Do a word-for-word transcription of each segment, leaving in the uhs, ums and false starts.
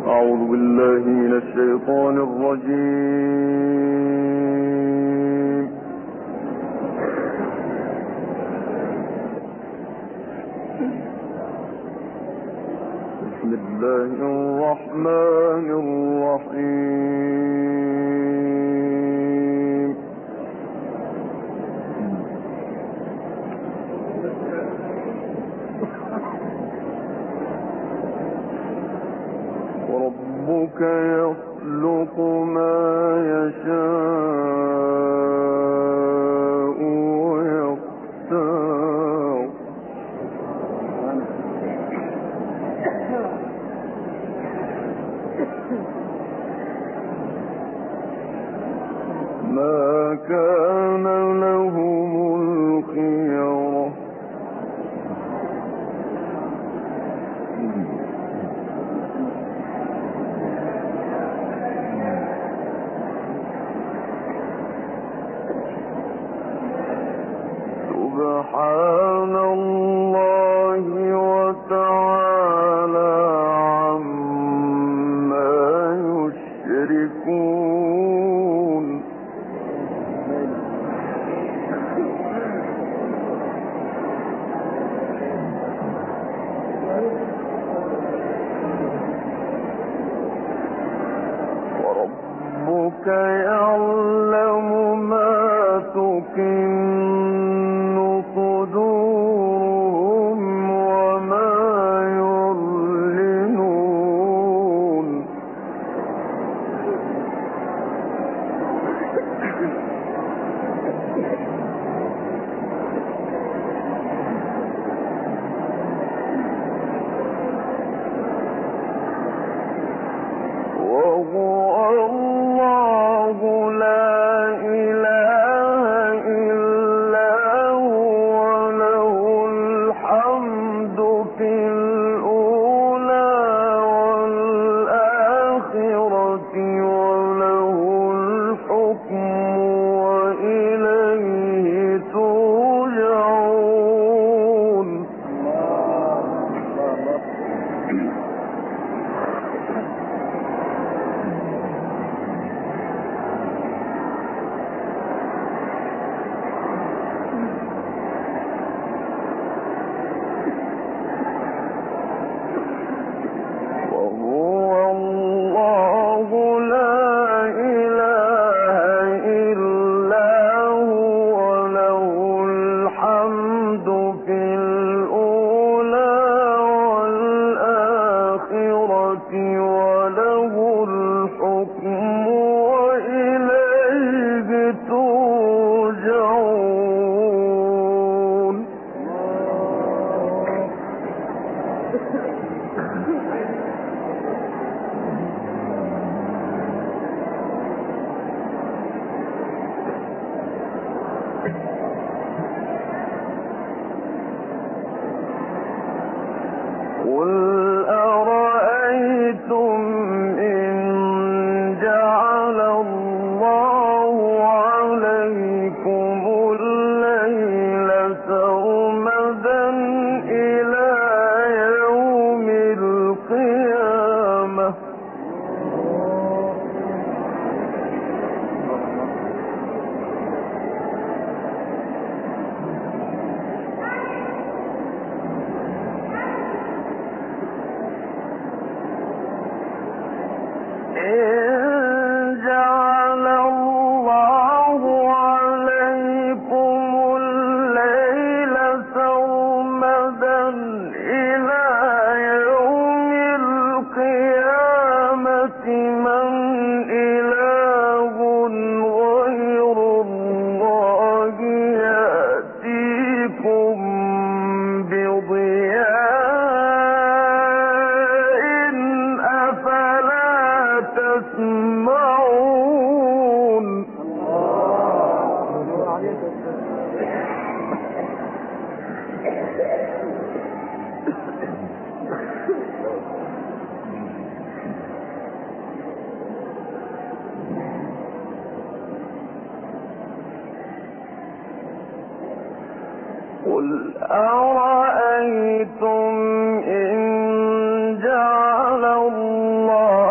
أعوذ بالله من الشيطان الرجيم. بسم الله الرحمن الرحيم. وربك يخلق ما يشاء ويختار ما كان لهم الخيرة سبحان الله وتعالى عما يشركون. وربك يعلم ما تكن صدورهم وما يعلنون. وهو الله لا إله إلا هو له الحمد في الأولى والآخرة وله الحكم وإليه ترجعون. وهو الله لا إله إلا هو له الحمد في الأولى والآخرة وله الحكم وإليه ترجعون. قل أرأيتم إن جعل الله عليكم الليل سرمدا إلى يوم القيامة إن جعل الله عليكم الليل سرمدا إلى يوم القيامة من إله غير الله يأتيكم بضياء أفلا تسمعون. قل أرأيتم إن جعل الله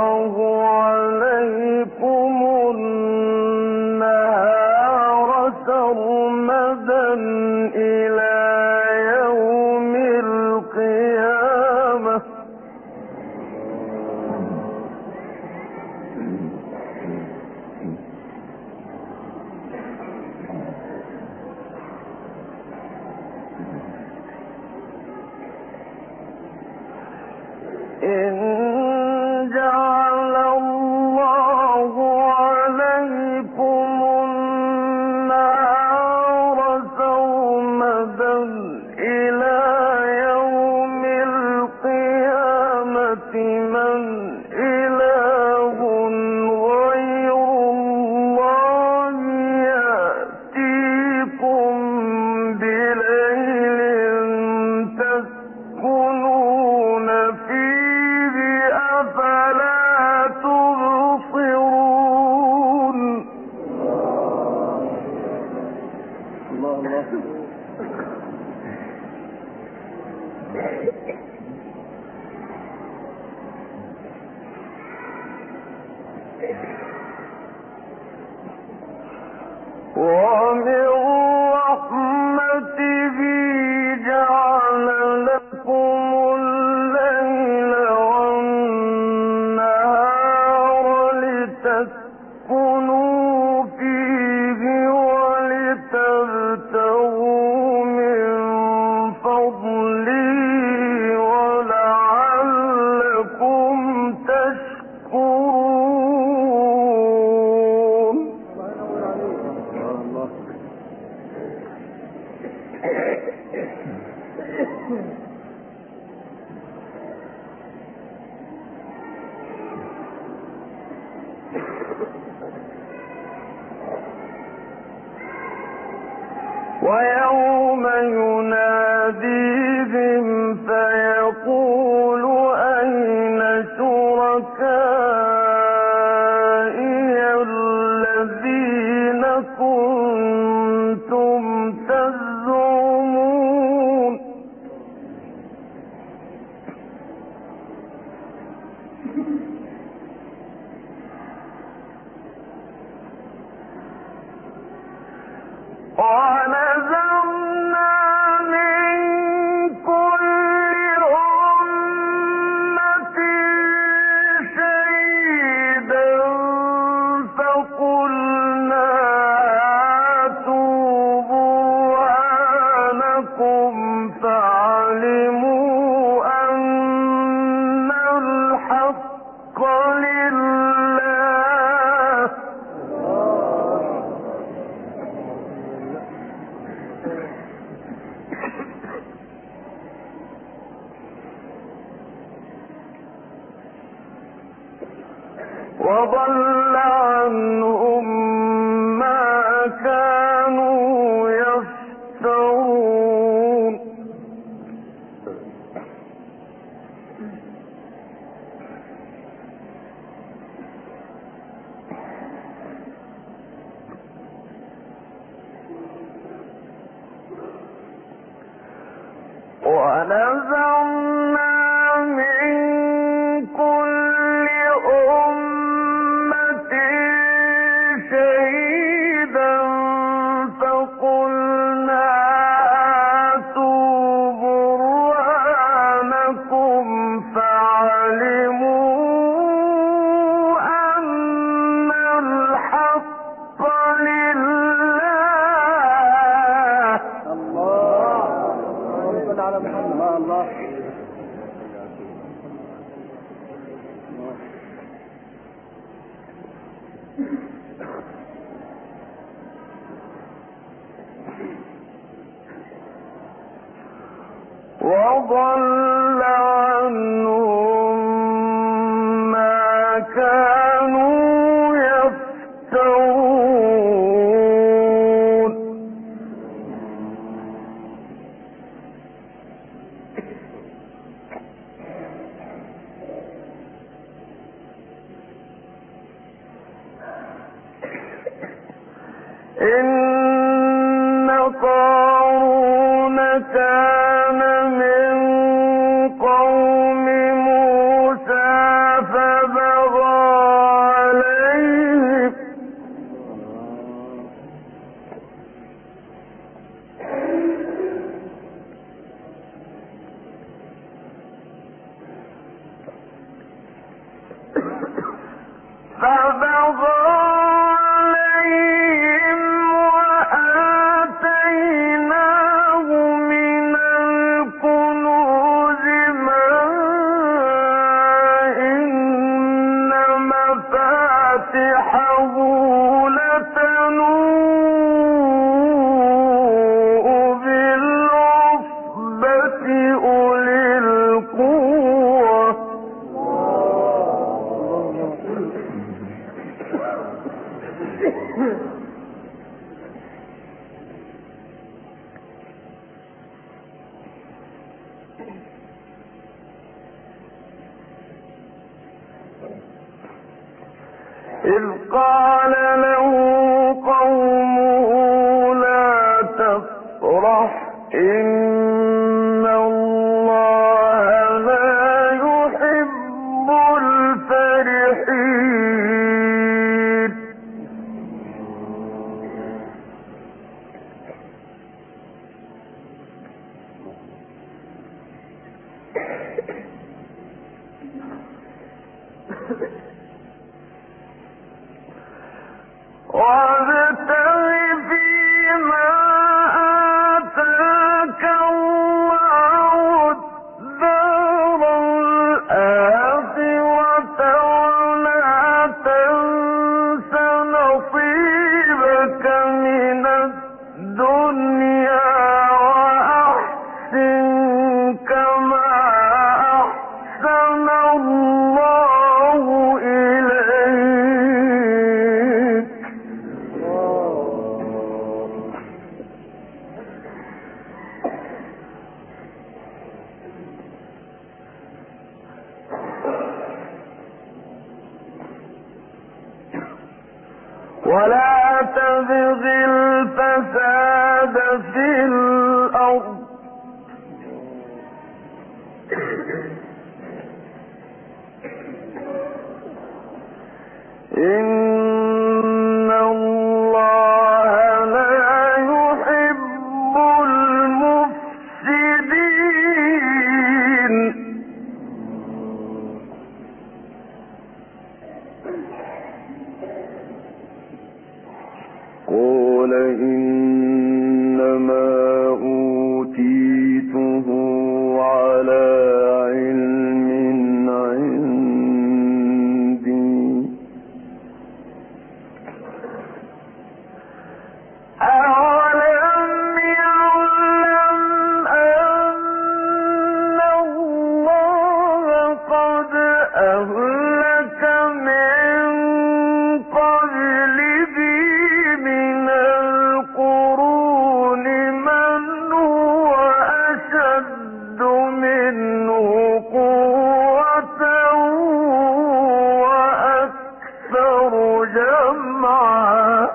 إله غير الله يأتيكم بليل تسكنون فيه أفلا تبصرون. الله الله. ومن رحمته جعل لكم الليل والنهار لتسكنوا فيه ولتبتغوا من فضله ولعلكم تشكرون. ويوم يناديهم فيقول أين شركائي الذين كنتم تزعمون. ونزعنا من كل أمة شهيدا فقلنا هاتوا برهانكم فعلموا أن الحق لله. وضل عنهم ما كانوا يفترون. ونزعنا من كل أمة شهيدا فقلنا هاتوا برهانكم فعلموا أن الحق لله. الله. صل على محمد. الله. وضل عنهم ما كانوا يفترون. إن قارون كان من قوم موسى فبغى عليهم فبغى عليهم وآتيناه من الكنوز ما إن مفاتحه لتنوء بالعصبة أولي القوة. إذ قال له قومه لا تفرح إن الله لا يحب الفرحين. وابتغ فيما آتاك الله الدار الآخرة ولا تنس نصيبك من الدنيا وأحسن كما أحسن الله إليك. ولا تبغ الفساد في الأرض إن الله لا يحب المفسدين. قال إنما أوتيته على علم عندي أولم يعلم أن الله قد أهلك من قبله من القرون من هو أشد منه قوة وأكثر جمعا.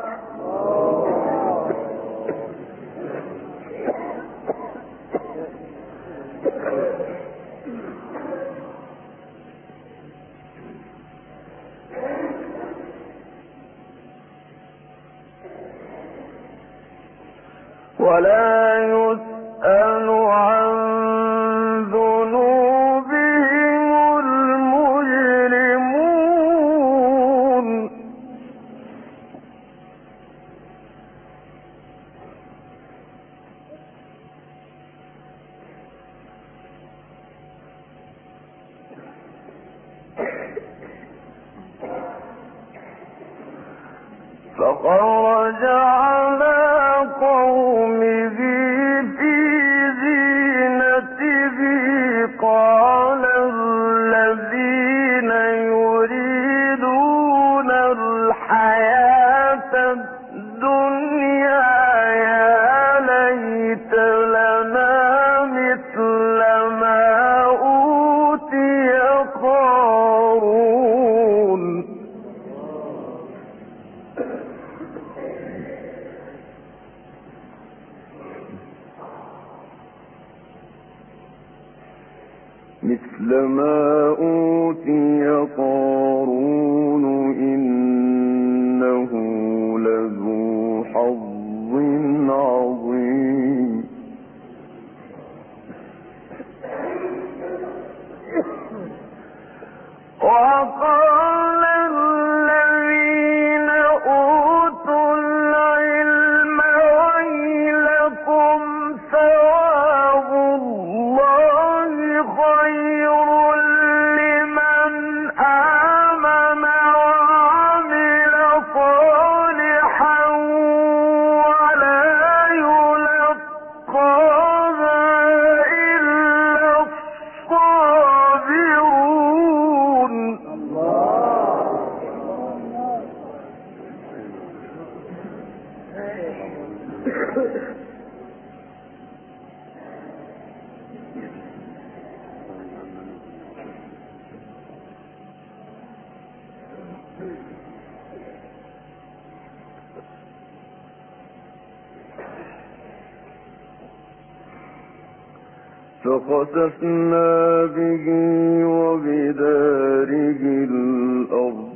ولا يسأل عن ذنوبهم المجرمون. فخرج على قومه في زينته قال الذين يريدون الحياة الدنيا يا ليت لنا مثل ما أوتي قارون. مثل ما أوتي قارون إنه لذو حظ عظيم. وقال الذين أوتوا العلم ويلكم ثواب الله خير لمن آمن وعمل صالحا ولا يلقاها إلا الصابرون. فخسفنا به وبداره الأرض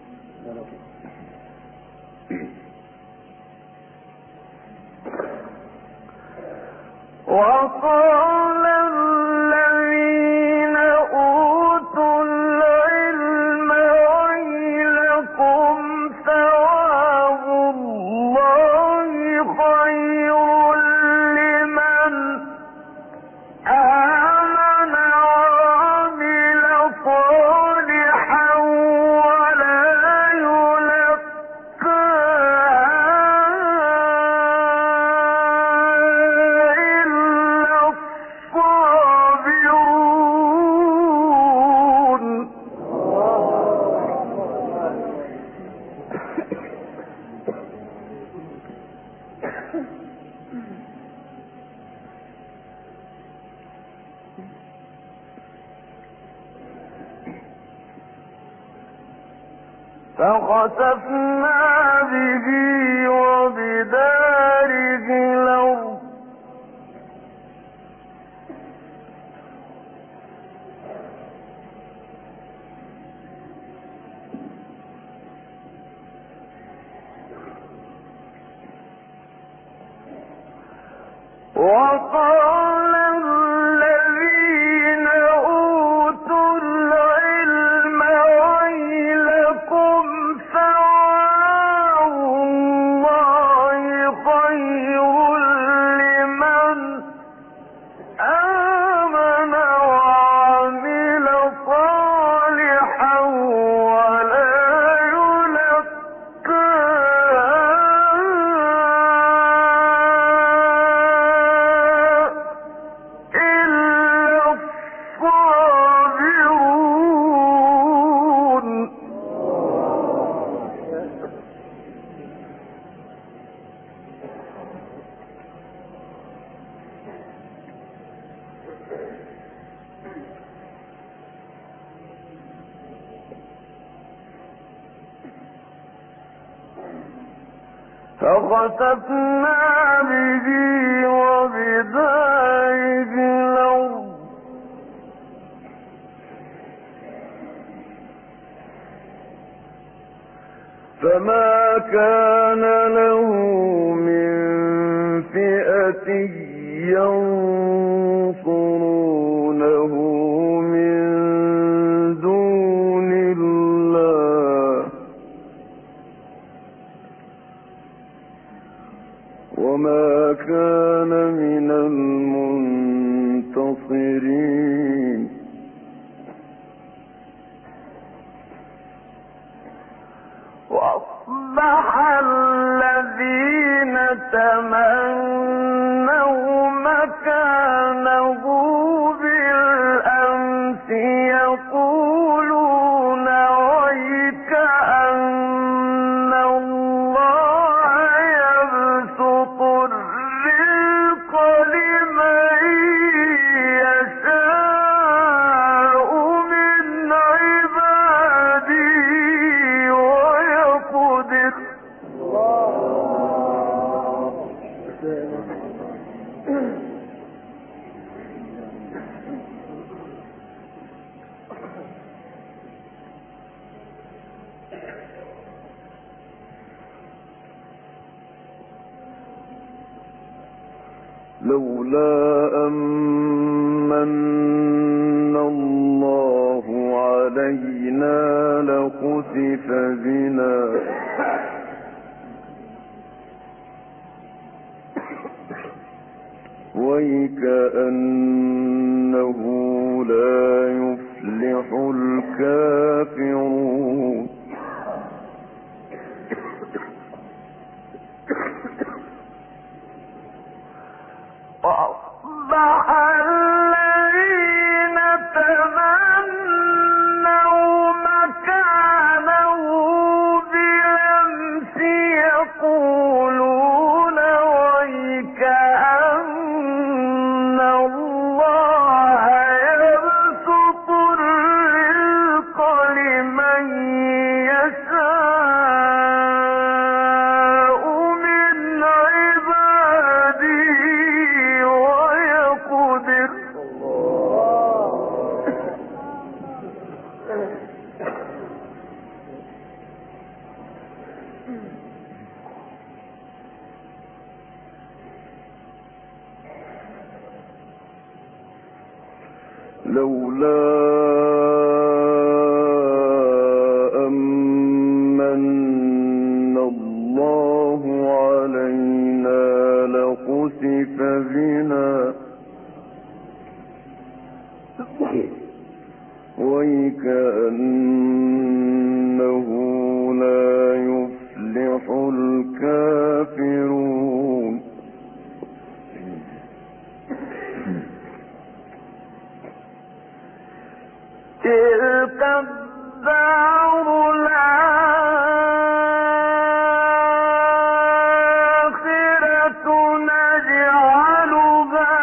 وقال الذين أوتوا العلم ويلكم ثواب الله خير لمن آمن وعمل صالحا ولا فخسفنا به وبداره الأرض وقال الذين أوتوا العلم ويلكم ثواب الله خير لمن آمن وعمل صالحا ولا فخسفنا به وبداره الأرض فما كان له من فئة ينصرونه من دون الله وما كان من المنتصرين وأصبح الذين تمنوا مكانه بالأمس يقولون ويك أن الله يبسط الرزق لمن يشاء من عباده ويقدر لولا أمن الله علينا لخسف بنا ويكأنه لا يفلح الكافرون وأصبح الذين تمنوا مكانه بالأمس يقولون ويك أن الله يبسط الرزق لمن أمن الله علينا لخسف بنا وكأنه لا يفلح الكافرون تلك الدار الآخرة نجعلها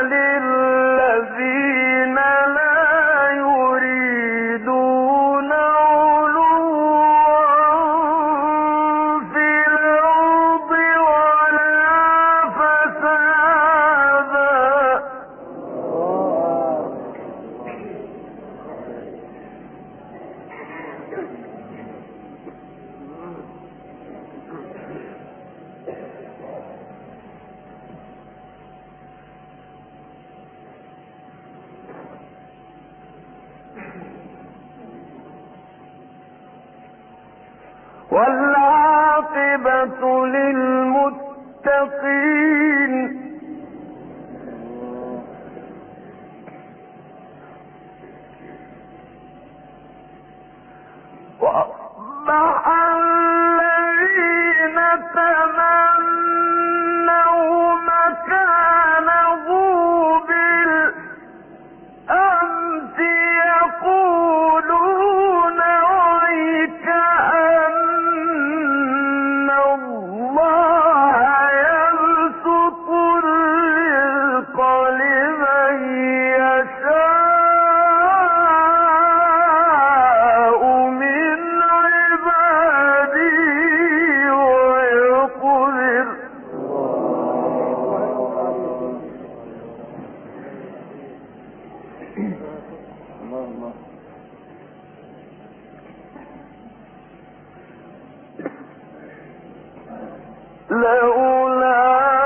للذين لا يريدون علوا في الأرض ولا فسادا. والعاقبة للمتقين. وأصبح الذين تمنوا مكانه بالأمس يقولون ويكأن الله يبسط الرزق لمن يشاء من عباده ويقدر. لولا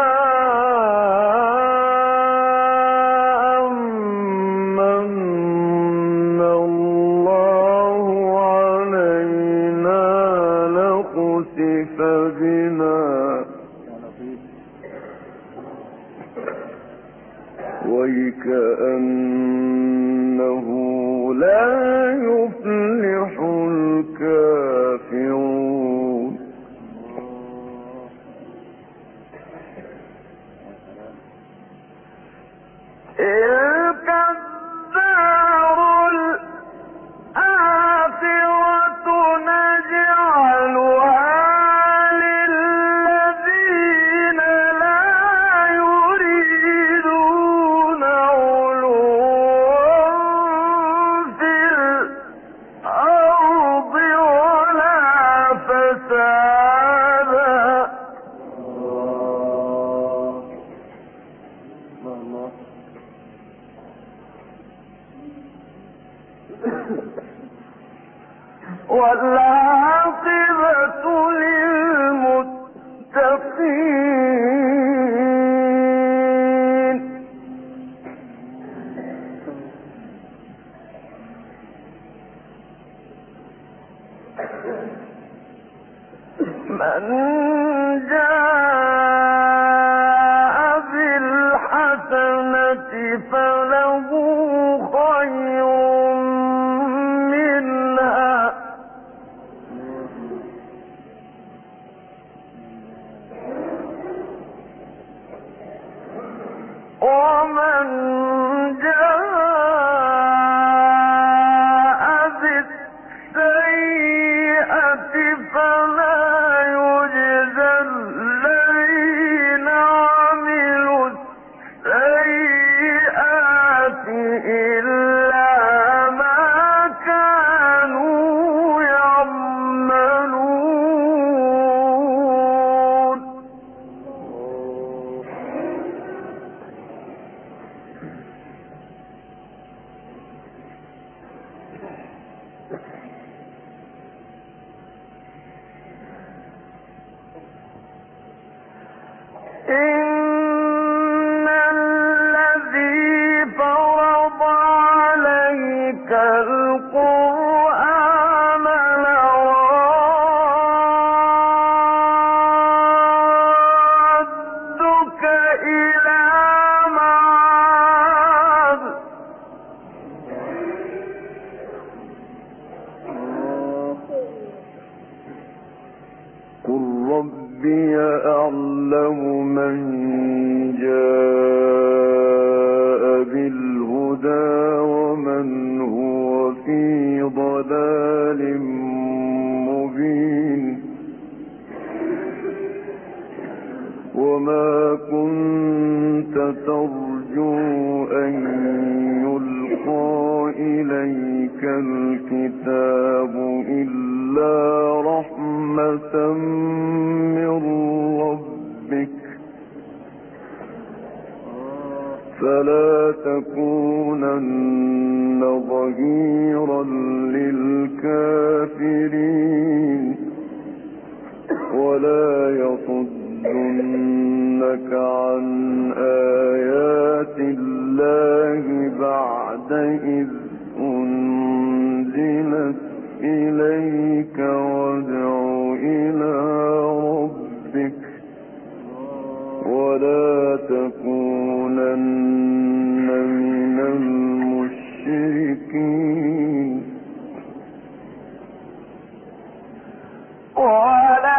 أمن الله علينا لخسف بنا وكأنه لا يفلح الكافرون. تلك الدار الآخرة نجعلها للذين لا يريدون علوا في الأرض ولا فسادا. والعاقبة للمتقين. من جاء بالحسنة فله خير منها ومن جاء بالسيئة فلا يجزى الذين عملوا السيئات إلا ما كانوا يعملون. ربي أعلم من جاء بالهدى ومن هو في ضلال مبين وما كنت ترجو أن يلقى إليك الكتاب إلا رحمة من ربك فلا تكونن ظهيرا للكافرين ولا يصدنك عن آيات الله بعد إذ أنزلت إليك وادع إلى ربك ولا تكونن من المشركين ولا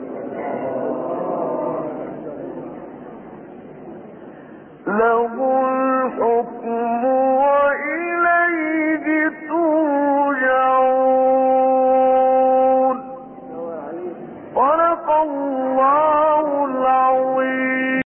له